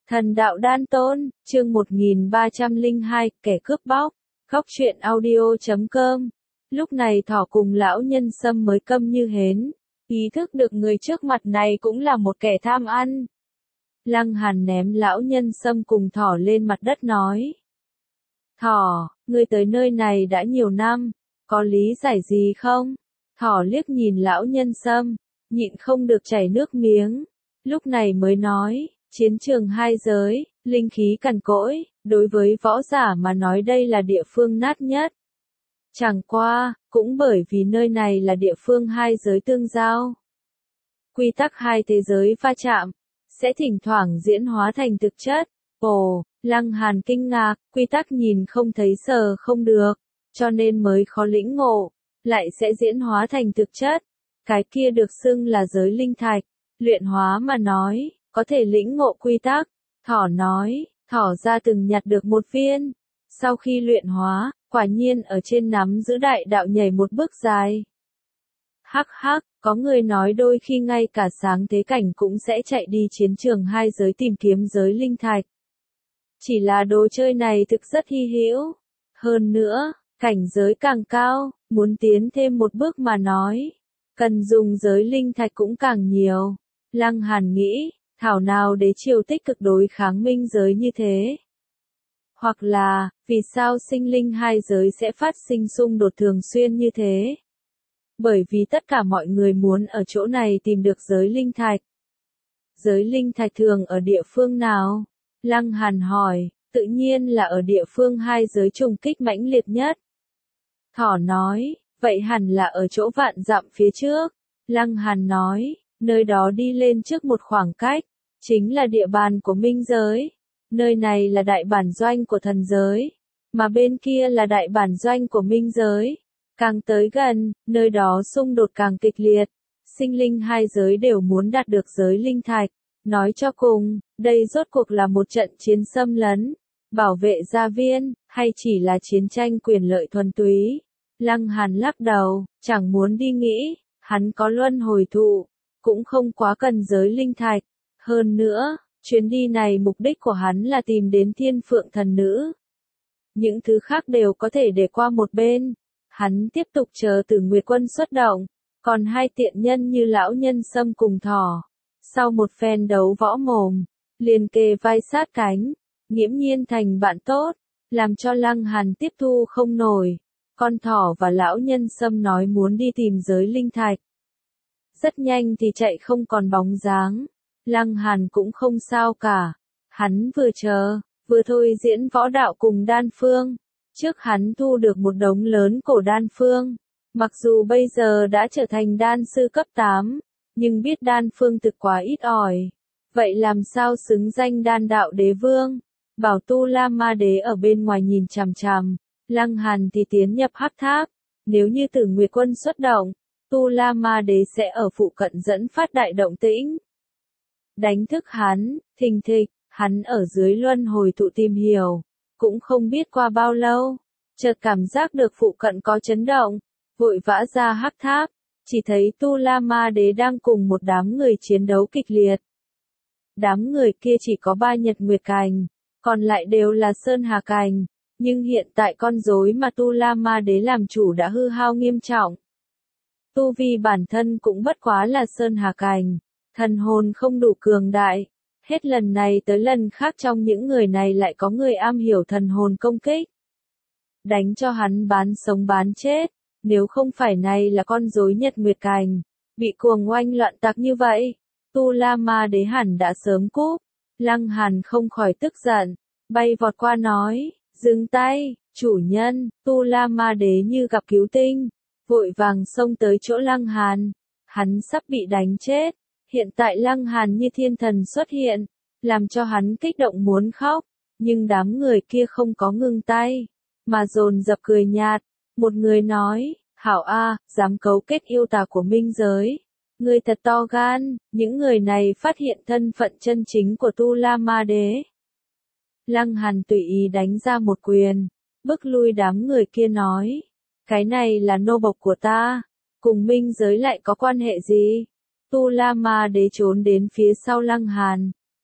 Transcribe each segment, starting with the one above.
Thần đạo đan tôn, chương 1302, kẻ cướp bóc, góc truyện audio.com. Lúc này thỏ cùng lão nhân sâm mới câm như hến, ý thức được người trước mặt này cũng là một kẻ tham ăn. Lăng Hàn ném lão nhân sâm cùng thỏ lên mặt đất nói. Thỏ, ngươi tới nơi này đã nhiều năm, có lý giải gì không? Thỏ liếc nhìn lão nhân sâm, nhịn không được chảy nước miếng, lúc này mới nói. Chiến trường hai giới, linh khí cằn cỗi, đối với võ giả mà nói đây là địa phương nát nhất. Chẳng qua, cũng bởi vì nơi này là địa phương hai giới tương giao. Quy tắc hai thế giới va chạm, sẽ thỉnh thoảng diễn hóa thành thực chất. Ồ, Lăng Hàn kinh ngạc, quy tắc nhìn không thấy sờ không được, cho nên mới khó lĩnh ngộ, lại sẽ diễn hóa thành thực chất. Cái kia được xưng là giới linh thạch, luyện hóa mà nói. Có thể lĩnh ngộ quy tắc, thỏ nói, thỏ ra từng nhặt được một viên. Sau khi luyện hóa, quả nhiên ở trên nắm giữ đại đạo nhảy một bước dài. Hắc hắc, có người nói đôi khi ngay cả sáng thế cảnh cũng sẽ chạy đi chiến trường hai giới tìm kiếm giới linh thạch. Chỉ là đồ chơi này thực rất hy hữu. Hơn nữa, cảnh giới càng cao, muốn tiến thêm một bước mà nói, cần dùng giới linh thạch cũng càng nhiều. Lăng Hàn nghĩ. Thảo nào đế triều tích cực đối kháng minh giới như thế? Hoặc là, vì sao sinh linh hai giới sẽ phát sinh xung đột thường xuyên như thế? Bởi vì tất cả mọi người muốn ở chỗ này tìm được giới linh thạch. Giới linh thạch thường ở địa phương nào? Lăng Hàn hỏi, tự nhiên là ở địa phương hai giới trùng kích mãnh liệt nhất. Thỏ nói, vậy hẳn là ở chỗ vạn dặm phía trước. Lăng Hàn nói. Nơi đó đi lên trước một khoảng cách, chính là địa bàn của minh giới. Nơi này là đại bản doanh của thần giới, mà bên kia là đại bản doanh của minh giới. Càng tới gần, nơi đó xung đột càng kịch liệt. Sinh linh hai giới đều muốn đạt được giới linh thạch. Nói cho cùng, đây rốt cuộc là một trận chiến xâm lấn, bảo vệ gia viên, hay chỉ là chiến tranh quyền lợi thuần túy. Lăng Hàn lắc đầu, chẳng muốn đi nghĩ, hắn có luân hồi thụ. Cũng không quá cần giới linh thạch. Hơn nữa, chuyến đi này mục đích của hắn là tìm đến thiên phượng thần nữ. Những thứ khác đều có thể để qua một bên. Hắn tiếp tục chờ Tử Nguyệt Quân xuất động. Còn hai tiện nhân như lão nhân sâm cùng thỏ. Sau một phen đấu võ mồm, liền kề vai sát cánh, nghiễm nhiên thành bạn tốt, làm cho Lăng Hàn tiếp thu không nổi. Con thỏ và lão nhân sâm nói muốn đi tìm giới linh thạch. Rất nhanh thì chạy không còn bóng dáng. Lăng Hàn cũng không sao cả. Hắn vừa chờ, vừa thôi diễn võ đạo cùng đan phương. Trước hắn thu được một đống lớn cổ đan phương. Mặc dù bây giờ đã trở thành đan sư cấp 8, nhưng biết đan phương thực quá ít ỏi. Vậy làm sao xứng danh đan đạo đế vương? Bảo Tu La Ma Đế ở bên ngoài nhìn chằm chằm. Lăng Hàn thì tiến nhập hắc tháp. Nếu như Tử Nguyệt Quân xuất động, Tu La Ma Đế sẽ ở phụ cận dẫn phát đại động tĩnh. Đánh thức hắn, thình thịch, hắn ở dưới luân hồi thụ tìm hiểu. Cũng không biết qua bao lâu, chợt cảm giác được phụ cận có chấn động, vội vã ra hắc tháp, chỉ thấy Tu La Ma Đế đang cùng một đám người chiến đấu kịch liệt. Đám người kia chỉ có 3 nhật nguyệt cành, còn lại đều là sơn hà cành, nhưng hiện tại con rối mà Tu La Ma Đế làm chủ đã hư hao nghiêm trọng. Tu vi bản thân cũng bất quá là sơn hà cành, thần hồn không đủ cường đại. Hết lần này tới lần khác trong những người này lại có người am hiểu thần hồn công kích. Đánh cho hắn bán sống bán chết, nếu không phải này là con rối nhật nguyệt cành, bị cuồng oanh loạn tạc như vậy, Tu La Ma Đế hẳn đã sớm cúp. Lăng Hàn không khỏi tức giận, bay vọt qua nói, dừng tay, chủ nhân. Tu La Ma Đế như gặp cứu tinh. Vội vàng xông tới chỗ Lăng Hàn, hắn sắp bị đánh chết, hiện tại Lăng Hàn như thiên thần xuất hiện, làm cho hắn kích động muốn khóc, nhưng đám người kia không có ngừng tay, mà dồn dập cười nhạt. Một người nói, hảo a, dám cấu kết yêu tà của minh giới, người thật to gan. Những người này phát hiện thân phận chân chính của Tu La Ma Đế. Lăng Hàn tùy ý đánh ra một quyền, bức lui đám người kia nói. Cái này là nô bộc của ta, cùng minh giới lại có quan hệ gì? Tu La Ma Đế trốn đến phía sau Lăng Hàn,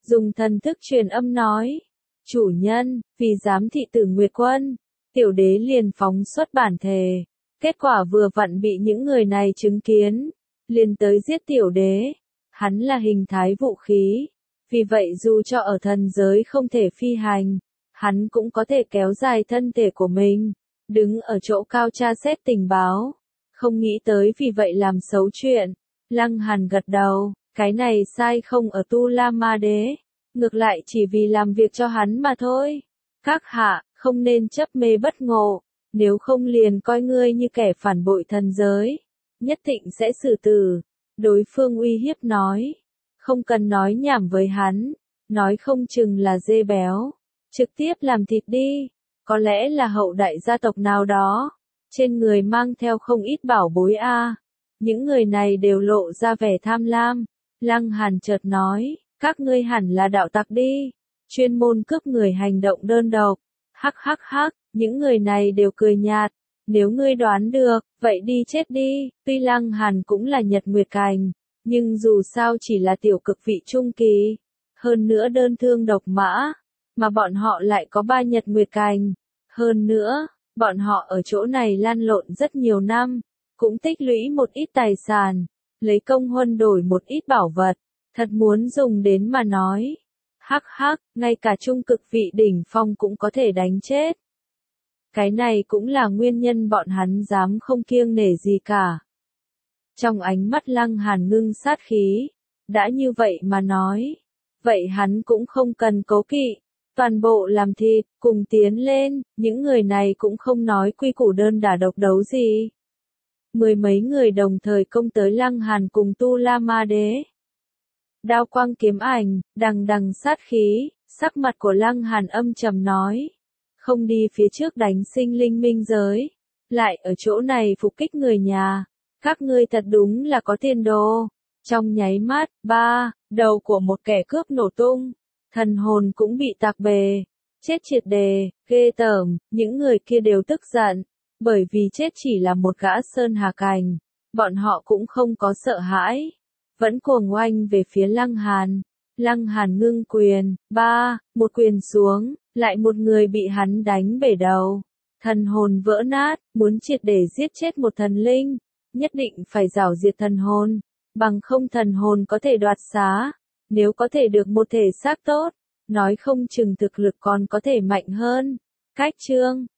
dùng thần thức truyền âm nói. Chủ nhân, vì giám thị Tử Nguyệt Quân, tiểu đế liền phóng xuất bản thề. Kết quả vừa vặn bị những người này chứng kiến, liền tới giết tiểu đế. Hắn là hình thái vũ khí, vì vậy dù cho ở thần giới không thể phi hành, hắn cũng có thể kéo dài thân thể của mình, đứng ở chỗ cao tra xét tình báo. Không nghĩ tới vì vậy làm xấu chuyện. Lăng Hàn gật đầu, cái này sai không ở Tu La Ma Đế, ngược lại chỉ vì làm việc cho hắn mà thôi. Các hạ, không nên chấp mê bất ngộ, nếu không liền coi ngươi như kẻ phản bội thần giới, nhất định sẽ xử tử. Đối phương uy hiếp nói, không cần nói nhảm với hắn, nói không chừng là dê béo, trực tiếp làm thịt đi, có lẽ là hậu đại gia tộc nào đó, trên người mang theo không ít bảo bối a. Những người này đều lộ ra vẻ tham lam. Lăng Hàn chợt nói, các ngươi hẳn là đạo tặc đi, chuyên môn cướp người hành động đơn độc. Hắc hắc hắc, những người này đều cười nhạt. Nếu ngươi đoán được, vậy đi chết đi. Tuy Lăng Hàn cũng là Nhật Nguyệt Cảnh, nhưng dù sao chỉ là tiểu cực vị trung kỳ, hơn nữa đơn thương độc mã, mà bọn họ lại có 3 Nhật Nguyệt Cảnh. Hơn nữa, bọn họ ở chỗ này lan lộn rất nhiều năm, cũng tích lũy một ít tài sản, lấy công huân đổi một ít bảo vật, thật muốn dùng đến mà nói. Hắc hắc, ngay cả trung cực vị đỉnh phong cũng có thể đánh chết. Cái này cũng là nguyên nhân bọn hắn dám không kiêng nể gì cả. Trong ánh mắt Lăng Hàn ngưng sát khí, đã như vậy mà nói, vậy hắn cũng không cần cố kỵ, toàn bộ làm thịt, cùng tiến lên, những người này cũng không nói quy củ đơn đả độc đấu gì. Mười mấy người đồng thời công tới Lăng Hàn cùng Tu La Ma Đế. Đao quang kiếm ảnh, đằng đằng sát khí, sắc mặt của Lăng Hàn âm trầm nói. Không đi phía trước đánh sinh linh minh giới, lại ở chỗ này phục kích người nhà. Các ngươi thật đúng là có tiền đồ. Trong nháy mắt, đầu của một kẻ cướp nổ tung. Thần hồn cũng bị tạc bề. Chết triệt đề, ghê tởm, những người kia đều tức giận. Bởi vì chết chỉ là một gã sơn hà cảnh. Bọn họ cũng không có sợ hãi. Vẫn cuồng oanh về phía Lăng Hàn. Lăng Hàn ngưng quyền, một quyền xuống, lại một người bị hắn đánh bể đầu. Thần hồn vỡ nát, muốn triệt để giết chết một thần linh, nhất định phải rảo diệt thần hồn, bằng không thần hồn có thể đoạt xá. Nếu có thể được một thể xác tốt, nói không chừng thực lực còn có thể mạnh hơn. Cách chương